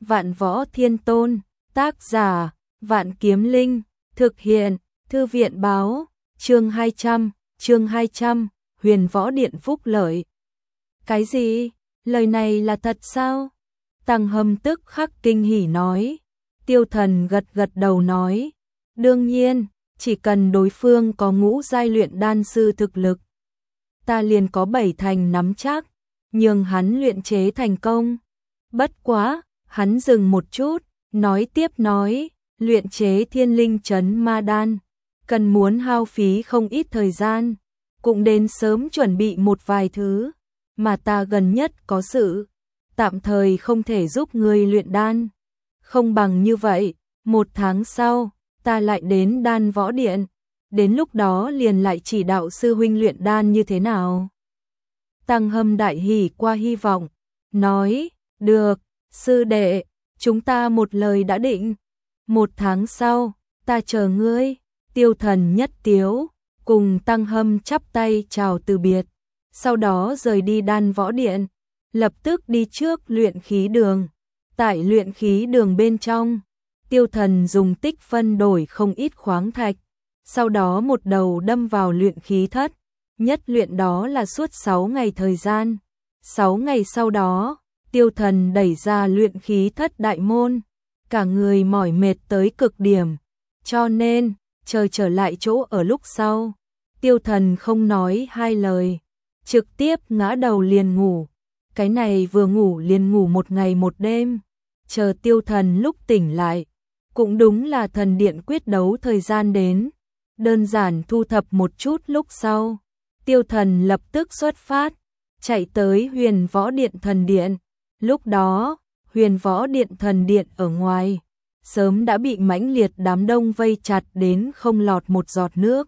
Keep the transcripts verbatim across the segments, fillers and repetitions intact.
Vạn Võ Thiên Tôn, tác giả, Vạn Kiếm Linh, thực hiện, Thư viện báo, chương hai trăm, chương hai trăm, Huyền Võ Điện phúc lợi. Cái gì? Lời này là thật sao? Tăng Hâm tức khắc kinh hỉ nói. Tiêu Thần gật gật đầu nói, đương nhiên, chỉ cần đối phương có ngũ giai luyện đan sư thực lực, ta liền có bảy thành nắm chắc, nhường hắn luyện chế thành công. Bất quá, hắn dừng một chút, nói tiếp nói, luyện chế Thiên Linh Chấn Ma Đan, cần muốn hao phí không ít thời gian, cũng đến sớm chuẩn bị một vài thứ, mà ta gần nhất có sự, tạm thời không thể giúp ngươi luyện đan. Không bằng như vậy, một tháng sau, ta lại đến Đan Võ Điện, đến lúc đó liền lại chỉ đạo sư huynh luyện đan như thế nào. Tăng Hâm đại hỉ qua hy vọng, nói, được, sư đệ, chúng ta một lời đã định, một tháng sau, ta chờ ngươi. Tiêu Thần nhất tiếu, cùng Tăng Hâm chắp tay chào từ biệt, sau đó rời đi Đan Võ Điện, lập tức đi trước luyện khí đường. Tại luyện khí đường bên trong, Tiêu Thần dùng tích phân đổi không ít khoáng thạch, sau đó một đầu đâm vào luyện khí thất, nhất luyện đó là suốt sáu ngày thời gian. sáu ngày sau đó, Tiêu Thần đẩy ra luyện khí thất đại môn, cả người mỏi mệt tới cực điểm, cho nên, chờ trở lại chỗ ở lúc sau, Tiêu Thần không nói hai lời, trực tiếp ngã đầu liền ngủ. Cái này vừa ngủ liền ngủ một ngày một đêm, chờ Tiêu Thần lúc tỉnh lại, cũng đúng là thần điện quyết đấu thời gian đến. Đơn giản thu thập một chút lúc sau, Tiêu Thần lập tức xuất phát, chạy tới Huyền Võ Điện thần điện. Lúc đó, Huyền Võ Điện thần điện ở ngoài, sớm đã bị mãnh liệt đám đông vây chặt đến không lọt một giọt nước.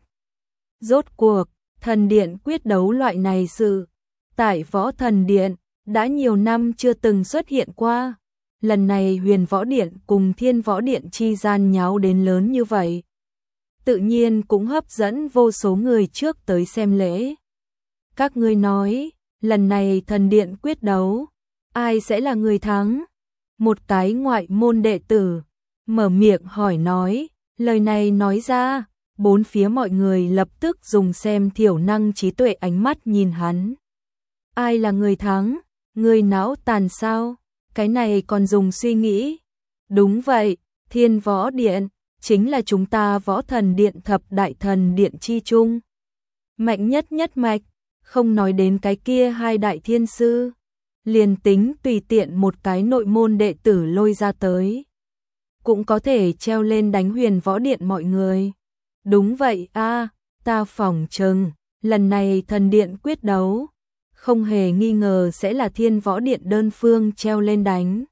Rốt cuộc, thần điện quyết đấu loại này sự, tại Võ Thần Điện, đã nhiều năm chưa từng xuất hiện qua. Lần này Huyền Võ Điện cùng Thiên Võ Điện chi gian nháo đến lớn như vậy, tự nhiên cũng hấp dẫn vô số người trước tới xem lễ. Các ngươi nói, lần này thần điện quyết đấu, ai sẽ là người thắng? Một cái ngoại môn đệ tử mở miệng hỏi nói, lời này nói ra, bốn phía mọi người lập tức dùng xem thiểu năng trí tuệ ánh mắt nhìn hắn. Ai là người thắng? Người não tàn sao? Cái này còn dùng suy nghĩ? Đúng vậy, Thiên Võ Điện, chính là chúng ta Võ Thần Điện thập đại thần điện chi chung. Mạnh nhất nhất mạch, không nói đến cái kia hai đại thiên sư. Liền tính tùy tiện một cái nội môn đệ tử lôi ra tới, cũng có thể treo lên đánh Huyền Võ Điện mọi người. Đúng vậy a, ta phỏng chừng, lần này thần điện quyết đấu, không hề nghi ngờ sẽ là Thiên Võ Điện đơn phương treo lên đánh.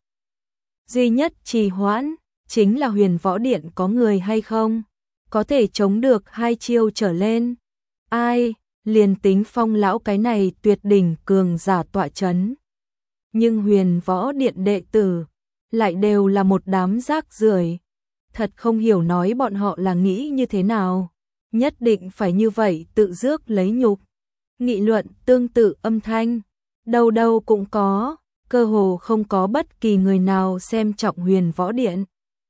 Duy nhất trì hoãn, chính là Huyền Võ Điện có người hay không, có thể chống được hai chiêu trở lên. Ai, liền tính Phong lão cái này tuyệt đỉnh cường giả tọa chấn. Nhưng Huyền Võ Điện đệ tử, lại đều là một đám rác rưởi. Thật không hiểu nói bọn họ là nghĩ như thế nào, nhất định phải như vậy tự rước lấy nhục. Nghị luận tương tự âm thanh, đâu đâu cũng có, cơ hồ không có bất kỳ người nào xem trọng Huyền Võ Điện.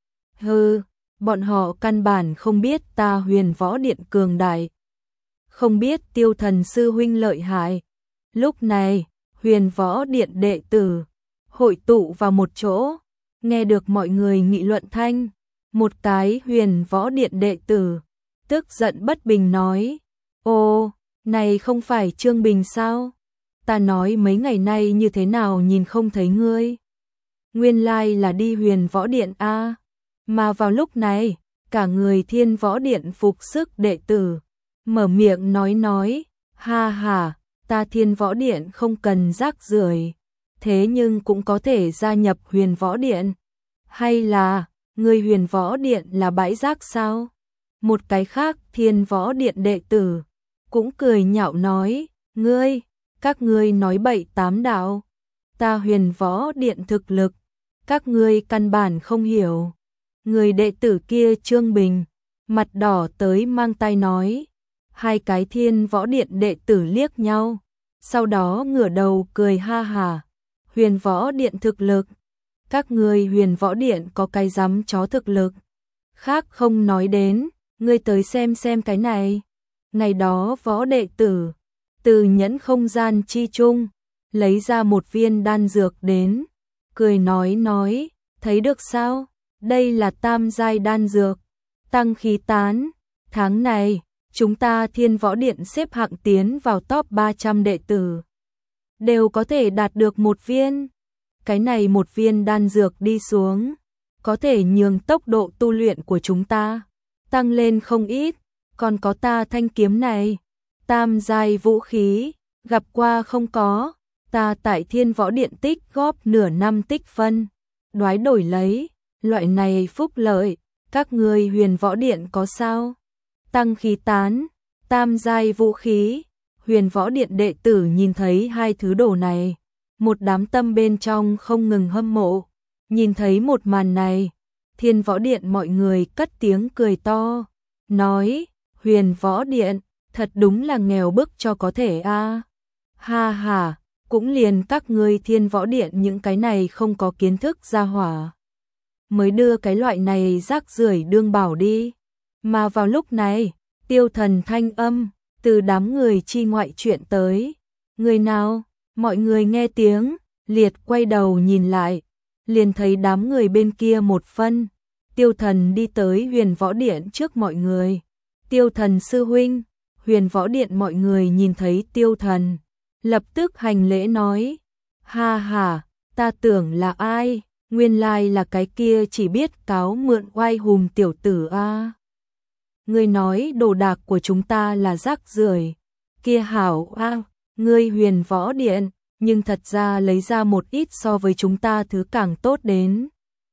Hừ, bọn họ căn bản không biết ta Huyền Võ Điện cường đại, không biết Tiêu Thần sư huynh lợi hại. Lúc này, Huyền Võ Điện đệ tử hội tụ vào một chỗ, nghe được mọi người nghị luận thanh, một cái Huyền Võ Điện đệ tử tức giận bất bình nói, ô, này không phải Trương Bình sao? Ta nói mấy ngày nay như thế nào nhìn không thấy ngươi? Nguyên lai là đi Huyền Võ Điện a. Mà vào lúc này, cả người Thiên Võ Điện phục sức đệ tử mở miệng nói nói, ha ha, ta Thiên Võ Điện không cần rác rưởi, thế nhưng cũng có thể gia nhập Huyền Võ Điện. Hay là, ngươi Huyền Võ Điện là bãi rác sao? Một cái khác Thiên Võ Điện đệ tử cũng cười nhạo nói, ngươi, các ngươi nói bậy tám đạo, ta Huyền Võ Điện thực lực, các ngươi căn bản không hiểu. Người đệ tử kia Trương Bình, mặt đỏ tới mang tay nói, hai cái Thiên Võ Điện đệ tử liếc nhau, sau đó ngửa đầu cười ha hà, Huyền Võ Điện thực lực, Các ngươi Huyền Võ Điện có cái rắm chó thực lực. Khác không nói đến, ngươi tới xem xem cái này. Ngày đó võ đệ tử, từ nhẫn không gian chi chung, lấy ra một viên đan dược đến, cười nói nói, thấy được sao? Đây là tam giai đan dược, tăng khí tán. Tháng này, chúng ta Thiên Võ Điện xếp hạng tiến vào top ba trăm đệ tử, đều có thể đạt được một viên. Cái này một viên đan dược đi xuống, có thể nhường tốc độ tu luyện của chúng ta tăng lên không ít. Còn có ta thanh kiếm này, tam giai vũ khí, gặp qua không có, ta tại Thiên Võ Điện tích góp nửa năm tích phân, đoái đổi lấy, loại này phúc lợi, các ngươi Huyền Võ Điện có sao? Tăng khí tán, tam giai vũ khí. Huyền Võ Điện đệ tử nhìn thấy hai thứ đồ này, một đám tâm bên trong không ngừng hâm mộ. Nhìn thấy một màn này, Thiên Võ Điện mọi người cất tiếng cười to, nói, Huyền Võ Điện, thật đúng là nghèo bức cho có thể a. À. Ha ha, cũng liền các ngươi Thiên Võ Điện những cái này không có kiến thức ra hỏa, mới đưa cái loại này rác rưởi đương bảo đi. Mà vào lúc này, Tiêu Thần thanh âm từ đám người chi ngoại chuyện tới. Người nào? Mọi người nghe tiếng, liệt quay đầu nhìn lại, liền thấy đám người bên kia một phân. Tiêu Thần đi tới Huyền Võ Điện trước mọi người. Tiêu Thần sư huynh. Huyền Võ Điện mọi người nhìn thấy Tiêu Thần, lập tức hành lễ nói, ha ha, ta tưởng là ai, nguyên lai là cái kia chỉ biết cáo mượn oai hùm tiểu tử a. À. Ngươi nói đồ đạc của chúng ta là rác rưởi, kia hảo a, à, ngươi Huyền Võ Điện, nhưng thật ra lấy ra một ít so với chúng ta thứ càng tốt đến,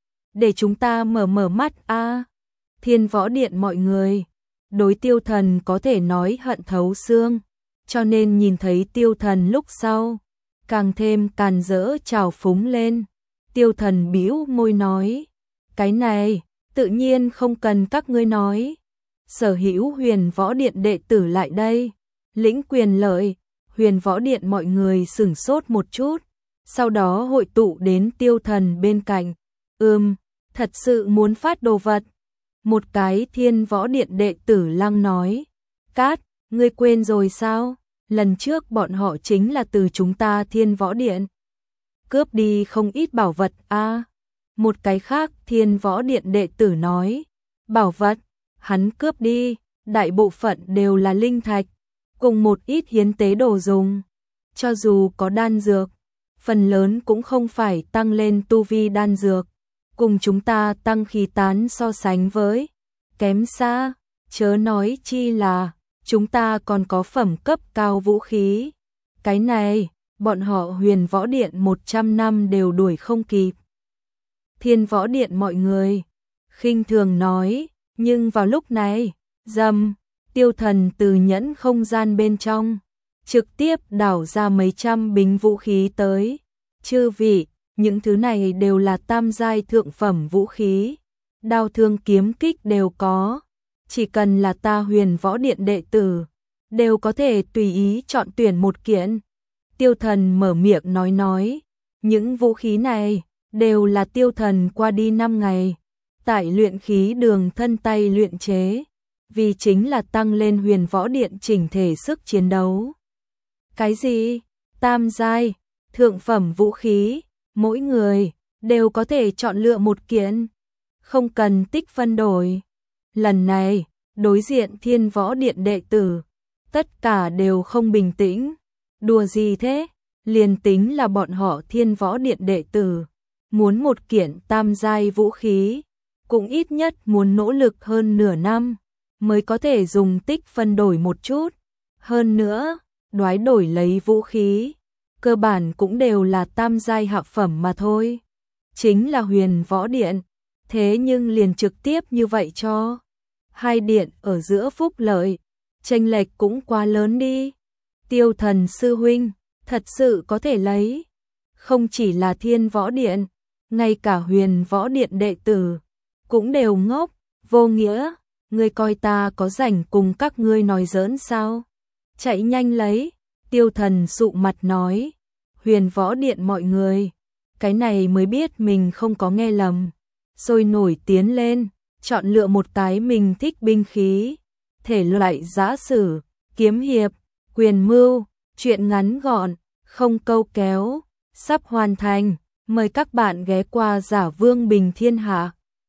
để chúng ta mở mở mắt a. À. Thiên Võ Điện mọi người đối Tiêu Thần có thể nói hận thấu xương, cho nên nhìn thấy Tiêu Thần lúc sau, càng thêm càn rỡ trào phúng lên. Tiêu Thần bĩu môi nói, cái này, tự nhiên không cần các ngươi nói. Sở hữu Huyền Võ Điện đệ tử lại đây, lĩnh quyền lợi. Huyền Võ Điện mọi người sửng sốt một chút, sau đó hội tụ đến Tiêu Thần bên cạnh. Ừm, thật sự muốn phát đồ vật. Một cái Thiên Võ Điện đệ tử lăng nói, Cát, ngươi quên rồi sao? Lần trước bọn họ chính là từ chúng ta Thiên Võ Điện cướp đi không ít bảo vật a. À. Một cái khác Thiên Võ Điện đệ tử nói, bảo vật, hắn cướp đi, đại bộ phận đều là linh thạch, cùng một ít hiến tế đồ dùng. Cho dù có đan dược, phần lớn cũng không phải tăng lên tu vi đan dược, cùng chúng ta tăng khí tán so sánh với, kém xa, chớ nói chi là, chúng ta còn có phẩm cấp cao vũ khí. Cái này, bọn họ Huyền Võ Điện một trăm năm đều đuổi không kịp. Thiên Võ Điện mọi người, khinh thường nói, nhưng vào lúc này, dầm, Tiêu Thần từ nhẫn không gian bên trong, trực tiếp đảo ra mấy trăm bình vũ khí tới. Chư vị, những thứ này đều là tam giai thượng phẩm vũ khí, đao thương kiếm kích đều có, chỉ cần là ta Huyền Võ Điện đệ tử, đều có thể tùy ý chọn tuyển một kiện. Tiêu Thần mở miệng nói nói, những vũ khí này đều là Tiêu Thần qua đi năm ngày, tại luyện khí đường thân tay luyện chế, vì chính là tăng lên Huyền Võ Điện chỉnh thể sức chiến đấu. Cái gì? Tam giai, thượng phẩm vũ khí, mỗi người đều có thể chọn lựa một kiện, không cần tích phân đổi. Lần này, đối diện Thiên Võ Điện đệ tử, tất cả đều không bình tĩnh. Đùa gì thế? Liền tính là bọn họ Thiên Võ Điện đệ tử, muốn một kiện tam giai vũ khí, cũng ít nhất muốn nỗ lực hơn nửa năm, mới có thể dùng tích phân đổi một chút. Hơn nữa, đoái đổi lấy vũ khí, cơ bản cũng đều là tam giai hạ phẩm mà thôi. Chính là Huyền Võ Điện, thế nhưng liền trực tiếp như vậy cho. Hai điện ở giữa phúc lợi, chênh lệch cũng quá lớn đi. Tiêu Thần sư huynh, thật sự có thể lấy. Không chỉ là Thiên Võ Điện, ngay cả Huyền Võ Điện đệ tử, cũng đều ngốc, vô nghĩa. Ngươi coi ta có rảnh cùng các ngươi nói giỡn sao? Chạy nhanh lấy. Tiêu Thần sụ mặt nói, Huyền Võ Điện mọi người, cái này mới biết mình không có nghe lầm. Sôi nổi tiến lên, chọn lựa một cái mình thích binh khí, thể loại giã sử, kiếm hiệp, quyền mưu, truyện ngắn gọn, không câu kéo, sắp hoàn thành, mời các bạn ghé qua Giả Vương Bình Thiên Hạ.